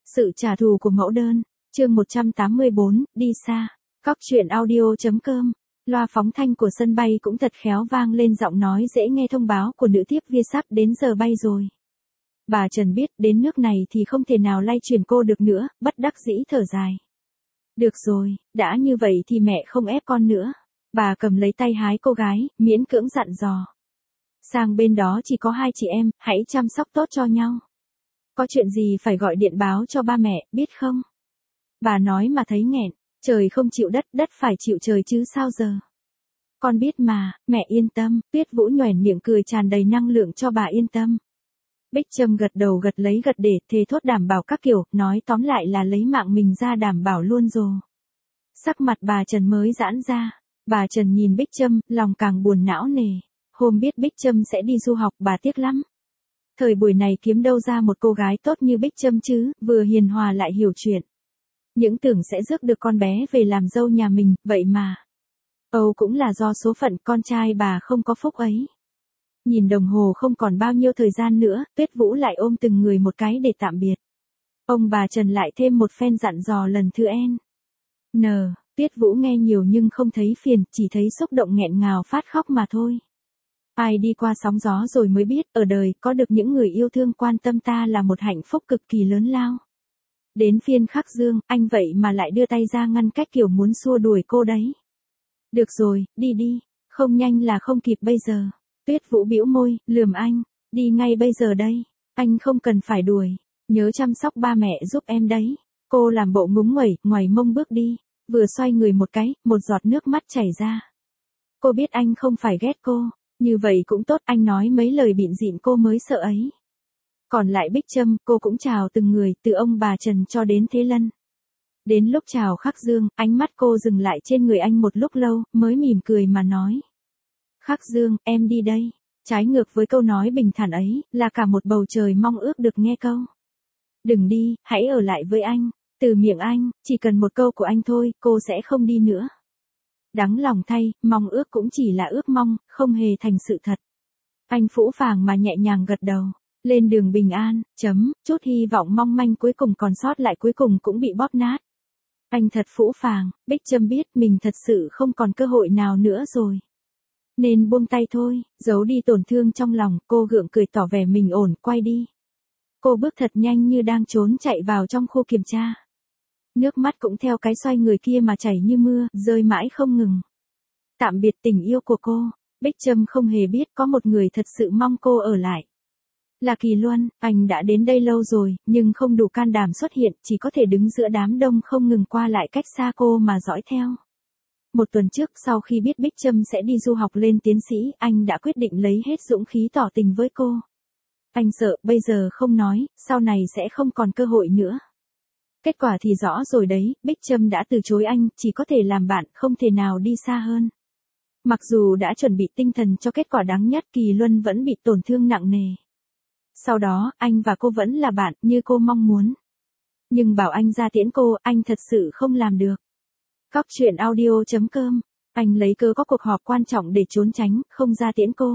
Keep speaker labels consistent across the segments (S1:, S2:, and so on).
S1: Sự trả thù của mẫu đơn, chương 184, đi xa. Cóc truyện audio.com. Loa phóng thanh của sân bay cũng thật khéo vang lên giọng nói dễ nghe thông báo của nữ tiếp viên sắp đến giờ bay rồi. Bà Trần biết đến nước này thì không thể nào lay chuyển cô được nữa, bất đắc dĩ thở dài. Được rồi, đã như vậy thì mẹ không ép con nữa. Bà cầm lấy tay hái cô gái, miễn cưỡng dặn dò. Sang bên đó chỉ có hai chị em, hãy chăm sóc tốt cho nhau. Có chuyện gì phải gọi điện báo cho ba mẹ, biết không? Bà nói mà thấy nghẹn, trời không chịu đất, đất phải chịu trời chứ sao giờ? Con biết mà, mẹ yên tâm, Tuyết Vũ nhoẻn miệng cười tràn đầy năng lượng cho bà yên tâm. Bích Trâm gật đầu gật lấy gật để thề thốt đảm bảo các kiểu, nói tóm lại là lấy mạng mình ra đảm bảo luôn rồi. Sắc mặt bà Trần mới giãn ra, bà Trần nhìn Bích Trâm, lòng càng buồn não nề. Hôm biết Bích Trâm sẽ đi du học bà tiếc lắm. Thời buổi này kiếm đâu ra một cô gái tốt như Bích Trâm chứ, vừa hiền hòa lại hiểu chuyện. Những tưởng sẽ rước được con bé về làm dâu nhà mình, vậy mà. Âu cũng là do số phận con trai bà không có phúc ấy. Nhìn đồng hồ không còn bao nhiêu thời gian nữa, Tuyết Vũ lại ôm từng người một cái để tạm biệt. Ông bà Trần lại thêm một phen dặn dò lần thứ N. Tuyết Vũ nghe nhiều nhưng không thấy phiền, chỉ thấy xúc động nghẹn ngào phát khóc mà thôi. Ai đi qua sóng gió rồi mới biết, ở đời, có được những người yêu thương quan tâm ta là một hạnh phúc cực kỳ lớn lao. Đến phiên Khắc Dương, anh vậy mà lại đưa tay ra ngăn cách kiểu muốn xua đuổi cô đấy. Được rồi, đi đi, không nhanh là không kịp bây giờ. Tuyết Vũ bĩu môi, lườm anh, đi ngay bây giờ đây, anh không cần phải đuổi, nhớ chăm sóc ba mẹ giúp em đấy. Cô làm bộ ngúng nguẩy, ngoài mông bước đi, vừa xoay người một cái, một giọt nước mắt chảy ra. Cô biết anh không phải ghét cô. Như vậy cũng tốt, anh nói mấy lời bịn dịn cô mới sợ ấy. Còn lại Bích Trâm, cô cũng chào từng người, từ ông bà Trần cho đến Thế Lân. Đến lúc chào Khắc Dương, ánh mắt cô dừng lại trên người anh một lúc lâu, mới mỉm cười mà nói. Khắc Dương, em đi đây. Trái ngược với câu nói bình thản ấy, là cả một bầu trời mong ước được nghe câu. Đừng đi, hãy ở lại với anh. Từ miệng anh, chỉ cần một câu của anh thôi, cô sẽ không đi nữa. Đắng lòng thay, mong ước cũng chỉ là ước mong, không hề thành sự thật. Anh phũ phàng mà nhẹ nhàng gật đầu. Lên đường bình an, chút hy vọng mong manh cuối cùng còn sót lại cuối cùng cũng bị bóp nát. Anh thật phũ phàng, Bích Trâm biết mình thật sự không còn cơ hội nào nữa rồi. Nên buông tay thôi, giấu đi tổn thương trong lòng, cô gượng cười tỏ vẻ mình ổn, quay đi. Cô bước thật nhanh như đang trốn chạy vào trong khu kiểm tra. Nước mắt cũng theo cái xoay người kia mà chảy như mưa, rơi mãi không ngừng. Tạm biệt tình yêu của cô, Bích Trâm không hề biết có một người thật sự mong cô ở lại. Là Kỳ Luân, anh đã đến đây lâu rồi, nhưng không đủ can đảm xuất hiện, chỉ có thể đứng giữa đám đông không ngừng qua lại cách xa cô mà dõi theo. Một tuần trước sau khi biết Bích Trâm sẽ đi du học lên tiến sĩ, anh đã quyết định lấy hết dũng khí tỏ tình với cô. Anh sợ bây giờ không nói, sau này sẽ không còn cơ hội nữa. Kết quả thì rõ rồi đấy, Bích Trâm đã từ chối anh, chỉ có thể làm bạn, không thể nào đi xa hơn. Mặc dù đã chuẩn bị tinh thần cho kết quả đáng nhất, Kỳ Luân vẫn bị tổn thương nặng nề. Sau đó, anh và cô vẫn là bạn, như cô mong muốn. Nhưng bảo anh ra tiễn cô, anh thật sự không làm được. Cóc truyện audio.com. Anh lấy cớ có cuộc họp quan trọng để trốn tránh, không ra tiễn cô.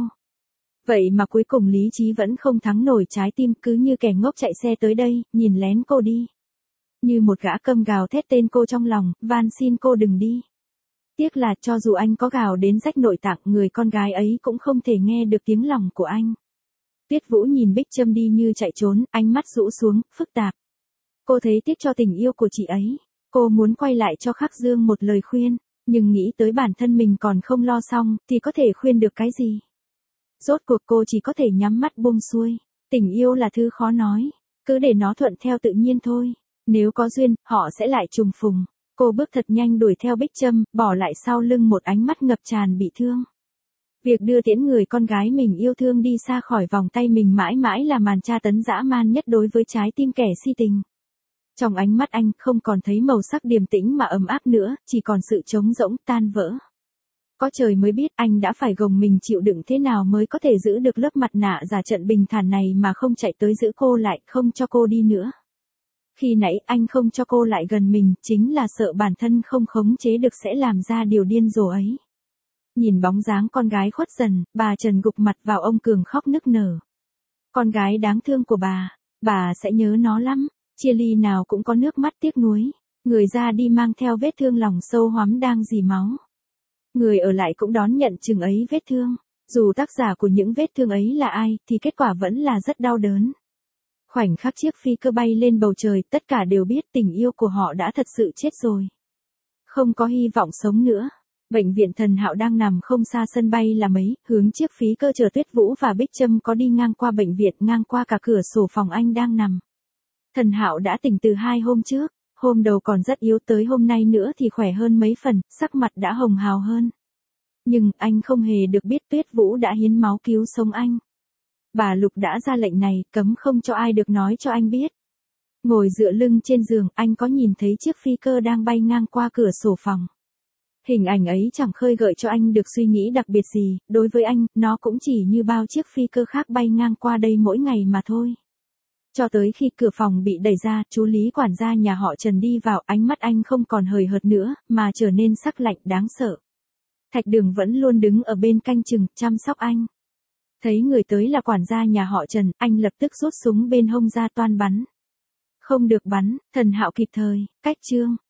S1: Vậy mà cuối cùng lý trí vẫn không thắng nổi trái tim, cứ như kẻ ngốc chạy xe tới đây, nhìn lén cô đi. Như một gã câm gào thét tên cô trong lòng, van xin cô đừng đi. Tiếc là cho dù anh có gào đến rách nội tạng, người con gái ấy cũng không thể nghe được tiếng lòng của anh. Tuyết Vũ nhìn Bích Trâm đi như chạy trốn, ánh mắt rũ xuống, phức tạp. Cô thấy tiếc cho tình yêu của chị ấy. Cô muốn quay lại cho Khắc Dương một lời khuyên, nhưng nghĩ tới bản thân mình còn không lo xong, thì có thể khuyên được cái gì. Rốt cuộc cô chỉ có thể nhắm mắt buông xuôi. Tình yêu là thứ khó nói, cứ để nó thuận theo tự nhiên thôi. Nếu có duyên, họ sẽ lại trùng phùng. Cô bước thật nhanh đuổi theo Bích Trâm, bỏ lại sau lưng một ánh mắt ngập tràn bị thương. Việc đưa tiễn người con gái mình yêu thương đi xa khỏi vòng tay mình mãi mãi là màn tra tấn dã man nhất đối với trái tim kẻ si tình. Trong ánh mắt anh không còn thấy màu sắc điềm tĩnh mà ấm áp nữa, chỉ còn sự trống rỗng, tan vỡ. Có trời mới biết anh đã phải gồng mình chịu đựng thế nào mới có thể giữ được lớp mặt nạ giả trận bình thản này mà không chạy tới giữ cô lại, không cho cô đi nữa. Khi nãy anh không cho cô lại gần mình, chính là sợ bản thân không khống chế được sẽ làm ra điều điên rồ ấy. Nhìn bóng dáng con gái khuất dần, bà Trần gục mặt vào ông Cường khóc nức nở. Con gái đáng thương của bà sẽ nhớ nó lắm. Chia ly nào cũng có nước mắt tiếc nuối. Người ra đi mang theo vết thương lòng sâu hoắm đang rỉ máu. Người ở lại cũng đón nhận chừng ấy vết thương. Dù tác giả của những vết thương ấy là ai, thì kết quả vẫn là rất đau đớn. Khoảnh khắc chiếc phi cơ bay lên bầu trời, tất cả đều biết tình yêu của họ đã thật sự chết rồi. Không có hy vọng sống nữa. Bệnh viện Thần Hạo đang nằm không xa sân bay là mấy, hướng chiếc phi cơ chở Tuyết Vũ và Bích Trâm có đi ngang qua bệnh viện, ngang qua cả cửa sổ phòng anh đang nằm. Thần Hạo đã tỉnh từ 2 hôm trước, hôm đầu còn rất yếu, tới hôm nay nữa thì khỏe hơn mấy phần, sắc mặt đã hồng hào hơn. Nhưng anh không hề được biết Tuyết Vũ đã hiến máu cứu sống anh. Bà Lục đã ra lệnh này, cấm không cho ai được nói cho anh biết. Ngồi dựa lưng trên giường, anh có nhìn thấy chiếc phi cơ đang bay ngang qua cửa sổ phòng. Hình ảnh ấy chẳng khơi gợi cho anh được suy nghĩ đặc biệt gì, đối với anh, nó cũng chỉ như bao chiếc phi cơ khác bay ngang qua đây mỗi ngày mà thôi. Cho tới khi cửa phòng bị đẩy ra, chú Lý quản gia nhà họ Trần đi vào, ánh mắt anh không còn hời hợt nữa, mà trở nên sắc lạnh đáng sợ. Thạch Đường vẫn luôn đứng ở bên canh chừng, chăm sóc anh. Thấy người tới là quản gia nhà họ Trần, anh lập tức rút súng bên hông ra toan bắn. Không được bắn, Thần Hạo kịp thời, cách chương.